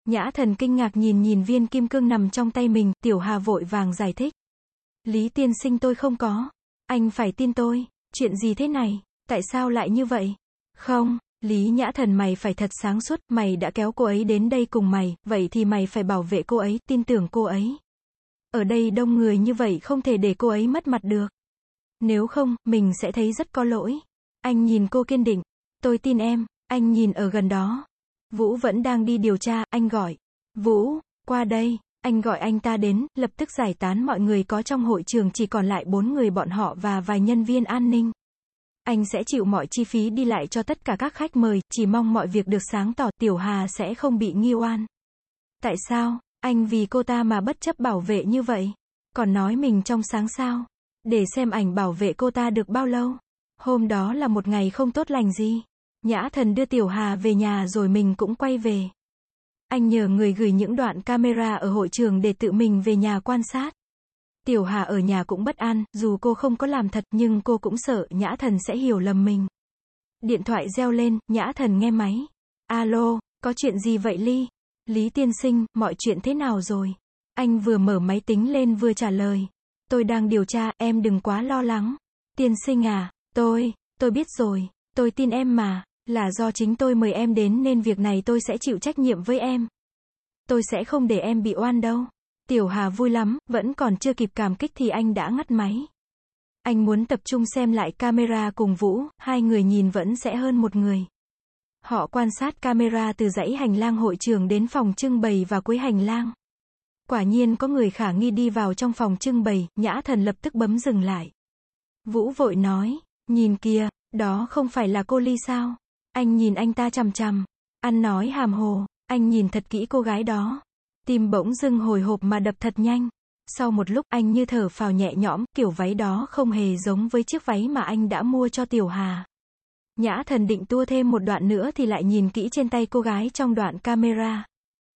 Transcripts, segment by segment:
Nhã Thần kinh ngạc nhìn viên kim cương nằm trong tay mình, Tiểu Hà vội vàng giải thích. Lý tiên sinh tôi không có. Anh phải tin tôi. Chuyện gì thế này? Tại sao lại như vậy? Không, Lý Nhã Thần mày phải thật sáng suốt, mày đã kéo cô ấy đến đây cùng mày, vậy thì mày phải bảo vệ cô ấy, tin tưởng cô ấy. Ở đây đông người như vậy không thể để cô ấy mất mặt được. Nếu không, mình sẽ thấy rất có lỗi. Anh nhìn cô kiên định. Tôi tin em, anh nhìn ở gần đó. Vũ vẫn đang đi điều tra, anh gọi. Vũ, qua đây. Anh gọi anh ta đến, lập tức giải tán mọi người có trong hội trường, chỉ còn lại 4 người bọn họ và vài nhân viên an ninh. Anh sẽ chịu mọi chi phí đi lại cho tất cả các khách mời, chỉ mong mọi việc được sáng tỏ, Tiểu Hà sẽ không bị nghi oan. Tại sao, anh vì cô ta mà bất chấp bảo vệ như vậy? Còn nói mình trong sáng sao? Để xem ảnh bảo vệ cô ta được bao lâu. Hôm đó là một ngày không tốt lành gì. Nhã Thần đưa Tiểu Hà về nhà rồi mình cũng quay về. Anh nhờ người gửi những đoạn camera ở hội trường để tự mình về nhà quan sát. Tiểu Hà ở nhà cũng bất an, dù cô không có làm thật nhưng cô cũng sợ Nhã Thần sẽ hiểu lầm mình. Điện thoại reo lên, Nhã Thần nghe máy. Alo, có chuyện gì vậy Ly? Lý tiên sinh, mọi chuyện thế nào rồi? Anh vừa mở máy tính lên vừa trả lời. Tôi đang điều tra, em đừng quá lo lắng. Tiên sinh à, tôi biết rồi, tôi tin em mà, là do chính tôi mời em đến nên việc này tôi sẽ chịu trách nhiệm với em. Tôi sẽ không để em bị oan đâu. Tiểu Hà vui lắm, vẫn còn chưa kịp cảm kích thì anh đã ngắt máy. Anh muốn tập trung xem lại camera cùng Vũ, hai người nhìn vẫn sẽ hơn một người. Họ quan sát camera từ dãy hành lang hội trường đến phòng trưng bày và cuối hành lang. Quả nhiên có người khả nghi đi vào trong phòng trưng bày, Nhã Thần lập tức bấm dừng lại. Vũ vội nói, nhìn kìa, đó không phải là cô Ly sao? Anh nhìn anh ta chằm chằm. Ăn nói hàm hồ, anh nhìn thật kỹ cô gái đó. Tim bỗng dưng hồi hộp mà đập thật nhanh. Sau một lúc anh như thở phào nhẹ nhõm, kiểu váy đó không hề giống với chiếc váy mà anh đã mua cho Tiểu Hà. Nhã Thần định tua thêm một đoạn nữa thì lại nhìn kỹ trên tay cô gái trong đoạn camera.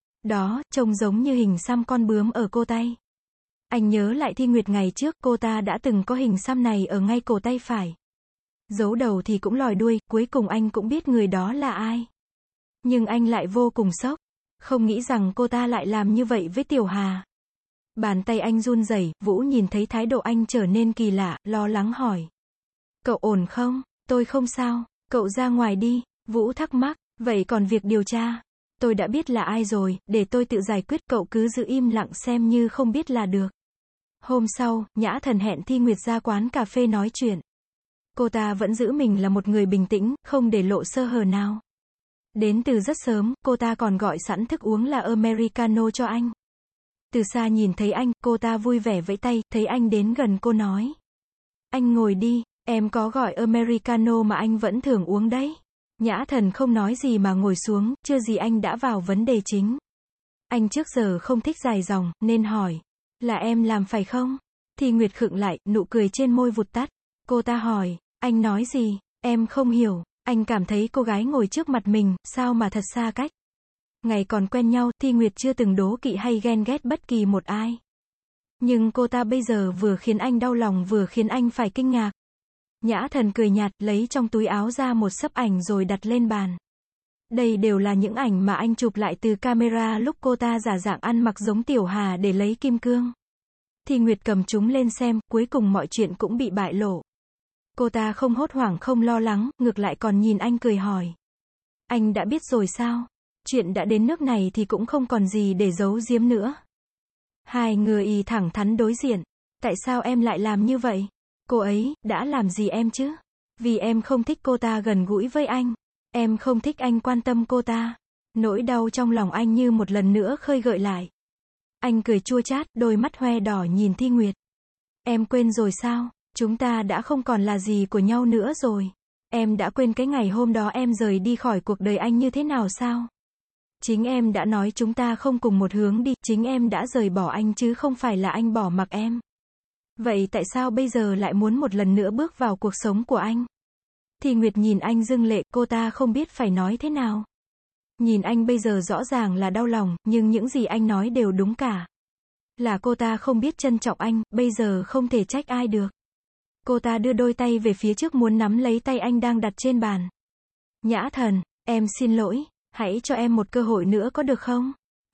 Đó, trông giống như hình xăm con bướm ở cổ tay. Anh nhớ lại Thi Nguyệt ngày trước, cô ta đã từng có hình xăm này ở ngay cổ tay phải. Giấu đầu thì cũng lòi đuôi, cuối cùng anh cũng biết người đó là ai. Nhưng anh lại vô cùng sốc. Không nghĩ rằng cô ta lại làm như vậy với Tiểu Hà. Bàn tay anh run rẩy, Vũ nhìn thấy thái độ anh trở nên kỳ lạ, lo lắng hỏi. Cậu ổn không? Tôi không sao, cậu ra ngoài đi. Vũ thắc mắc, vậy còn việc điều tra? Tôi đã biết là ai rồi, để tôi tự giải quyết, cậu cứ giữ im lặng xem như không biết là được. Hôm sau, Nhã Thần hẹn Thi Nguyệt ra quán cà phê nói chuyện. Cô ta vẫn giữ mình là một người bình tĩnh, không để lộ sơ hở nào. Đến từ rất sớm, cô ta còn gọi sẵn thức uống là Americano cho anh. Từ xa nhìn thấy anh, cô ta vui vẻ vẫy tay, thấy anh đến gần cô nói. Anh ngồi đi, em có gọi Americano mà anh vẫn thường uống đấy. Nhã Thần không nói gì mà ngồi xuống, chưa gì anh đã vào vấn đề chính. Anh trước giờ không thích dài dòng, nên hỏi. Là em làm phải không? Thì Nguyệt khựng lại, nụ cười trên môi vụt tắt. Cô ta hỏi, anh nói gì? Em không hiểu. Anh cảm thấy cô gái ngồi trước mặt mình, sao mà thật xa cách. Ngày còn quen nhau, Thi Nguyệt chưa từng đố kỵ hay ghen ghét bất kỳ một ai. Nhưng cô ta bây giờ vừa khiến anh đau lòng vừa khiến anh phải kinh ngạc. Nhã Thần cười nhạt, lấy trong túi áo ra một xấp ảnh rồi đặt lên bàn. Đây đều là những ảnh mà anh chụp lại từ camera lúc cô ta giả dạng ăn mặc giống Tiểu Hà để lấy kim cương. Thi Nguyệt cầm chúng lên xem, cuối cùng mọi chuyện cũng bị bại lộ. Cô ta không hốt hoảng không lo lắng, ngược lại còn nhìn anh cười hỏi. Anh đã biết rồi sao? Chuyện đã đến nước này thì cũng không còn gì để giấu giếm nữa. Hai người thẳng thắn đối diện. Tại sao em lại làm như vậy? Cô ấy đã làm gì em chứ? Vì em không thích cô ta gần gũi với anh. Em không thích anh quan tâm cô ta. Nỗi đau trong lòng anh như một lần nữa khơi gợi lại. Anh cười chua chát, đôi mắt hoe đỏ nhìn Thi Nguyệt. Em quên rồi sao? Chúng ta đã không còn là gì của nhau nữa rồi. Em đã quên cái ngày hôm đó em rời đi khỏi cuộc đời anh như thế nào sao? Chính em đã nói chúng ta không cùng một hướng đi, chính em đã rời bỏ anh chứ không phải là anh bỏ mặc em. Vậy tại sao bây giờ lại muốn một lần nữa bước vào cuộc sống của anh? Thì Nguyệt nhìn anh rưng lệ, cô ta không biết phải nói thế nào. Nhìn anh bây giờ rõ ràng là đau lòng, nhưng những gì anh nói đều đúng cả. Là cô ta không biết trân trọng anh, bây giờ không thể trách ai được. Cô ta đưa đôi tay về phía trước muốn nắm lấy tay anh đang đặt trên bàn. Nhã Thần, em xin lỗi, hãy cho em một cơ hội nữa có được không?